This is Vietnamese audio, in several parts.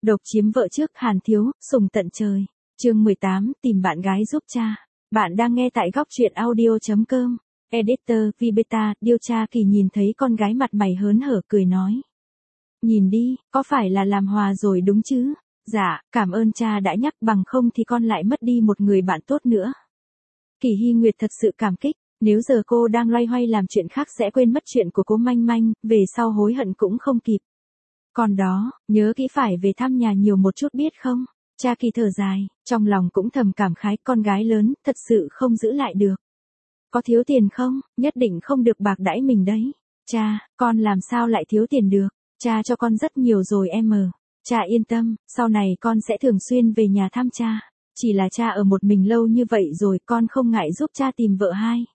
Độc chiếm vợ trước Hàn Thiếu, sùng tận trời. Chương 18, tìm bạn gái giúp cha. Bạn đang nghe tại góc truyện audio.com. Editor, Vibeta, điều tra Kỳ nhìn thấy con gái mặt mày hớn hở cười nói. Nhìn đi, có phải là làm hòa rồi đúng chứ? Dạ, cảm ơn cha đã nhắc, bằng không thì con lại mất đi một người bạn tốt nữa. Kỳ Hy Nguyệt thật sự cảm kích, nếu giờ cô đang loay hoay làm chuyện khác sẽ quên mất chuyện của cô Manh Manh, về sau hối hận cũng không kịp. Còn đó, nhớ kỹ phải về thăm nhà nhiều một chút biết không? Cha Kỳ thở dài, trong lòng cũng thầm cảm khái, con gái lớn, thật sự không giữ lại được. Có thiếu tiền không? Nhất định không được bạc đãi mình đấy. Cha, con làm sao lại thiếu tiền được? Cha cho con rất nhiều rồi em mờ. Cha yên tâm, sau này con sẽ thường xuyên về nhà thăm cha. Chỉ là cha ở một mình lâu như vậy rồi, con không ngại giúp cha tìm vợ hai.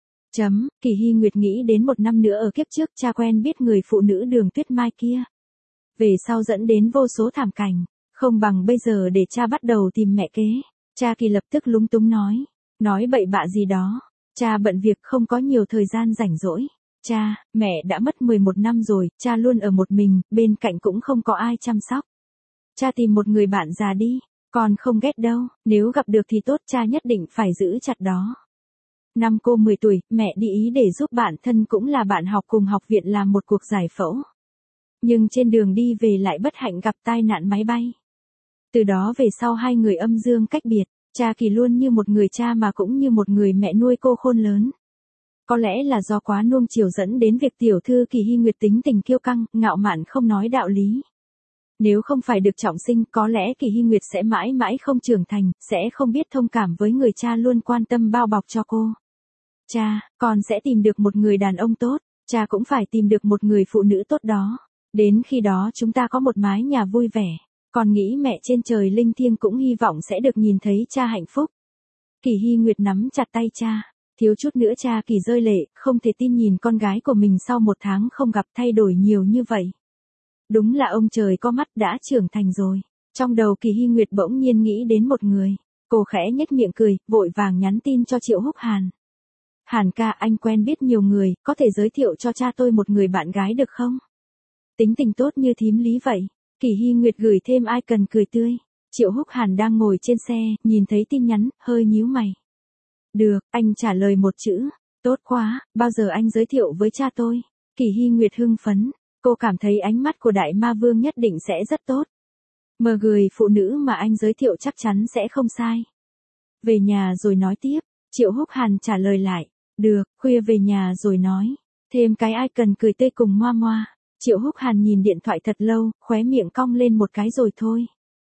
Kỳ Hy Nguyệt nghĩ đến một năm nữa ở kiếp trước cha quen biết người phụ nữ Đường Tuyết Mai kia. Về sau dẫn đến vô số thảm cảnh, không bằng bây giờ để cha bắt đầu tìm mẹ kế. Cha Kỳ lập tức lúng túng nói bậy bạ gì đó. Cha bận việc không có nhiều thời gian rảnh rỗi. Cha, mẹ đã mất 11 năm rồi, cha luôn ở một mình, bên cạnh cũng không có ai chăm sóc. Cha tìm một người bạn già đi, con không ghét đâu, nếu gặp được thì tốt, cha nhất định phải giữ chặt đó. Năm cô 10 tuổi, mẹ đi Ý để giúp bạn thân cũng là bạn học cùng học viện làm một cuộc giải phẫu. Nhưng trên đường đi về lại bất hạnh gặp tai nạn máy bay. Từ đó về sau hai người âm dương cách biệt, cha Kỳ luôn như một người cha mà cũng như một người mẹ nuôi cô khôn lớn. Có lẽ là do quá nuông chiều dẫn đến việc tiểu thư Kỳ Hy Nguyệt tính tình kiêu căng, ngạo mạn không nói đạo lý. Nếu không phải được trọng sinh, có lẽ Kỳ Hy Nguyệt sẽ mãi mãi không trưởng thành, sẽ không biết thông cảm với người cha luôn quan tâm bao bọc cho cô. Cha, con sẽ tìm được một người đàn ông tốt, cha cũng phải tìm được một người phụ nữ tốt đó. Đến khi đó chúng ta có một mái nhà vui vẻ. Con nghĩ mẹ trên trời linh thiêng cũng hy vọng sẽ được nhìn thấy cha hạnh phúc. Kỳ Hy Nguyệt nắm chặt tay cha. Thiếu chút nữa cha Kỳ rơi lệ, không thể tin nhìn con gái của mình sau một tháng không gặp thay đổi nhiều như vậy. Đúng là ông trời có mắt, đã trưởng thành rồi. Trong đầu Kỳ Hy Nguyệt bỗng nhiên nghĩ đến một người. Cô khẽ nhếch miệng cười, vội vàng nhắn tin cho Triệu Húc Hàn. Hàn ca, anh quen biết nhiều người, có thể giới thiệu cho cha tôi một người bạn gái được không? Tính tình tốt như thím Lý vậy. Kỳ Hy Nguyệt gửi thêm ai cần cười tươi. Triệu Húc Hàn đang ngồi trên xe, nhìn thấy tin nhắn, hơi nhíu mày. Được, anh trả lời một chữ. Tốt quá, bao giờ anh giới thiệu với cha tôi? Kỳ Hy Nguyệt hưng phấn. Cô cảm thấy ánh mắt của Đại Ma Vương nhất định sẽ rất tốt. Người phụ nữ mà anh giới thiệu chắc chắn sẽ không sai. Về nhà rồi nói tiếp. Triệu Húc Hàn trả lời lại. Được, khuya về nhà rồi nói. Thêm cái ai cần cười tươi cùng Moa Moa. Triệu Húc Hàn nhìn điện thoại thật lâu, khóe miệng cong lên một cái rồi thôi.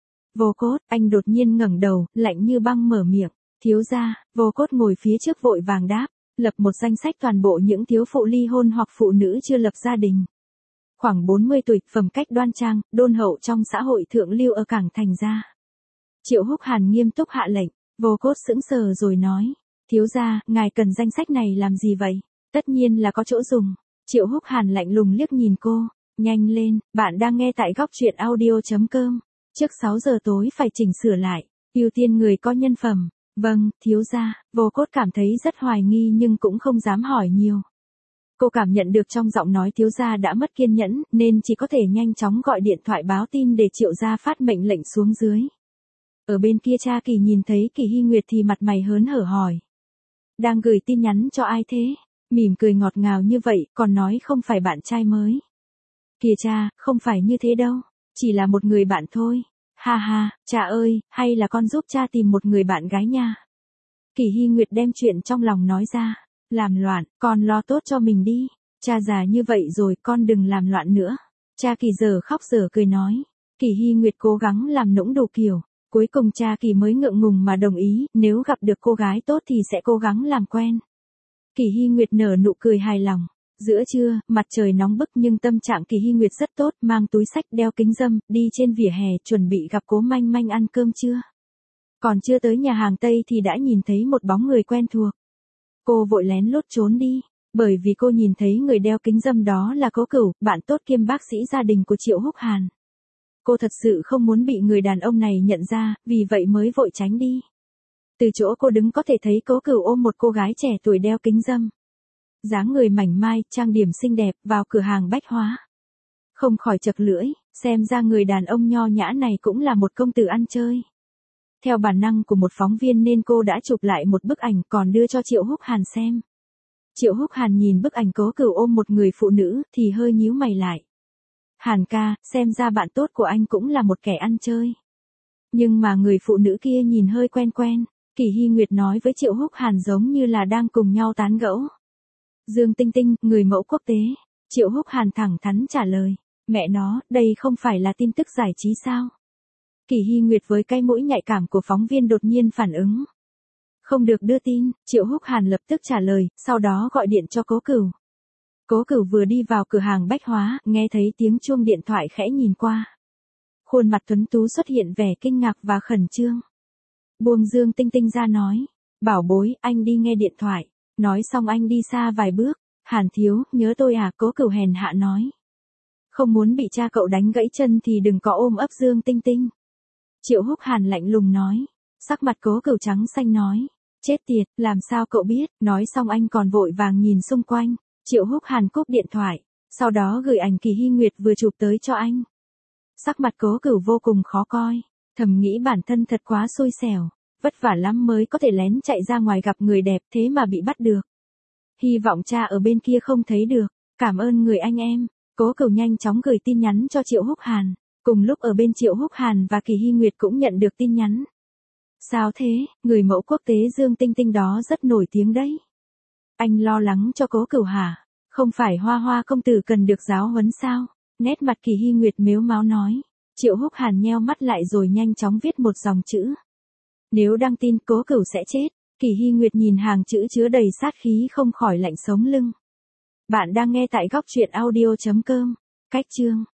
Vô Cốt, anh đột nhiên ngẩng đầu, lạnh như băng mở miệng. Thiếu gia. Vô Cốt ngồi phía trước vội vàng đáp. Lập một danh sách toàn bộ những thiếu phụ ly hôn hoặc phụ nữ chưa lập gia đình. Khoảng 40 tuổi, phẩm cách đoan trang, đôn hậu trong xã hội thượng lưu ở cảng thành ra. Triệu Húc Hàn nghiêm túc hạ lệnh. Vô Cốt sững sờ rồi nói. Thiếu gia, ngài cần danh sách này làm gì vậy? Tất nhiên là có chỗ dùng. Triệu Húc Hàn lạnh lùng liếc nhìn cô. Nhanh lên, bạn đang nghe tại góc truyện audio.com. Trước 6 giờ tối phải chỉnh sửa lại. Ưu tiên người có nhân phẩm. Vâng, thiếu gia. Vô Cốt cảm thấy rất hoài nghi nhưng cũng không dám hỏi nhiều. Cô cảm nhận được trong giọng nói thiếu gia đã mất kiên nhẫn, nên chỉ có thể nhanh chóng gọi điện thoại báo tin để Triệu gia phát mệnh lệnh xuống dưới. Ở bên kia cha Kỳ nhìn thấy Kỳ Hy Nguyệt thì mặt mày hớn hở hỏi. Đang gửi tin nhắn cho ai thế? Mỉm cười ngọt ngào như vậy, còn nói không phải bạn trai mới. Kìa cha, không phải như thế đâu. Chỉ là một người bạn thôi. Ha ha, cha ơi, hay là con giúp cha tìm một người bạn gái nha. Kỳ Hy Nguyệt đem chuyện trong lòng nói ra. Làm loạn, con lo tốt cho mình đi. Cha già như vậy rồi, con đừng làm loạn nữa. Cha Kỳ giờ khóc giờ cười nói. Kỳ Hy Nguyệt cố gắng làm nũng đủ kiểu. Cuối cùng cha Kỳ mới ngượng ngùng mà đồng ý, nếu gặp được cô gái tốt thì sẽ cố gắng làm quen. Kỳ Hy Nguyệt nở nụ cười hài lòng. Giữa trưa, mặt trời nóng bức nhưng tâm trạng Kỳ Hy Nguyệt rất tốt, mang túi xách đeo kính râm, đi trên vỉa hè chuẩn bị gặp Cố Manh Manh ăn cơm trưa. Còn chưa tới nhà hàng Tây thì đã nhìn thấy một bóng người quen thuộc. Cô vội lén lút trốn đi, bởi vì cô nhìn thấy người đeo kính râm đó là Cố Cửu, bạn tốt kiêm bác sĩ gia đình của Triệu Húc Hàn. Cô thật sự không muốn bị người đàn ông này nhận ra, vì vậy mới vội tránh đi. Từ chỗ cô đứng có thể thấy Cố Cửu ôm một cô gái trẻ tuổi đeo kính râm. Dáng người mảnh mai, trang điểm xinh đẹp, vào cửa hàng bách hóa. Không khỏi chật lưỡi, Xem ra người đàn ông nho nhã này cũng là một công tử ăn chơi. Theo bản năng của một phóng viên nên cô đã chụp lại một bức ảnh còn đưa cho Triệu Húc Hàn xem. Triệu Húc Hàn nhìn bức ảnh Cố Cửu ôm một người phụ nữ thì hơi nhíu mày lại. Hàn ca, xem ra bạn tốt của anh cũng là một kẻ ăn chơi. Nhưng mà người phụ nữ kia nhìn hơi quen quen, Kỷ Hy Nguyệt nói với Triệu Húc Hàn giống như là đang cùng nhau tán gẫu. Dương Tinh Tinh, người mẫu quốc tế. Triệu Húc Hàn thẳng thắn trả lời. Mẹ nó, đây không phải là tin tức giải trí sao? Kỷ Hy Nguyệt với cái mũi nhạy cảm của phóng viên đột nhiên phản ứng. Không được đưa tin, Triệu Húc Hàn lập tức trả lời, sau đó gọi điện cho Cố Cửu. Cố Cửu vừa đi vào cửa hàng bách hóa, nghe thấy tiếng chuông điện thoại khẽ nhìn qua. Khuôn mặt tuấn tú xuất hiện vẻ kinh ngạc và khẩn trương. Buông Dương Tinh Tinh ra nói, bảo bối, anh đi nghe điện thoại. Nói xong anh đi xa vài bước, Hàn thiếu, nhớ tôi à? Cố Cửu hèn hạ nói. Không muốn bị cha cậu đánh gãy chân thì đừng có ôm ấp Dương Tinh Tinh. Triệu Húc Hàn lạnh lùng nói. Sắc mặt Cố Cửu trắng xanh nói. Chết tiệt, làm sao cậu biết? Nói xong anh còn vội vàng nhìn xung quanh. Triệu Húc Hàn cúp điện thoại, sau đó gửi ảnh Kỷ Hy Nguyệt vừa chụp tới cho anh. Sắc mặt Cố Cửu vô cùng khó coi, thầm nghĩ bản thân thật quá xui xẻo, vất vả lắm mới có thể lén chạy ra ngoài gặp người đẹp thế mà bị bắt được. Hy vọng cha ở bên kia không thấy được, cảm ơn người anh em. Cố Cửu nhanh chóng gửi tin nhắn cho Triệu Húc Hàn, cùng lúc ở bên Triệu Húc Hàn và Kỷ Hy Nguyệt cũng nhận được tin nhắn. Sao thế, người mẫu quốc tế Dương Tinh Tinh đó rất nổi tiếng đấy. Anh lo lắng cho Cố Cửu hả? Không phải Hoa Hoa công tử cần được giáo huấn sao? Nét mặt Kỷ Hy Nguyệt mếu máo nói. Triệu Húc Hàn nheo mắt lại rồi nhanh chóng viết một dòng chữ. Nếu đăng tin Cố Cửu sẽ chết. Kỷ Hy Nguyệt nhìn hàng chữ chứa đầy sát khí không khỏi lạnh sống lưng. Bạn đang nghe tại góc truyện audio.com. Cách chương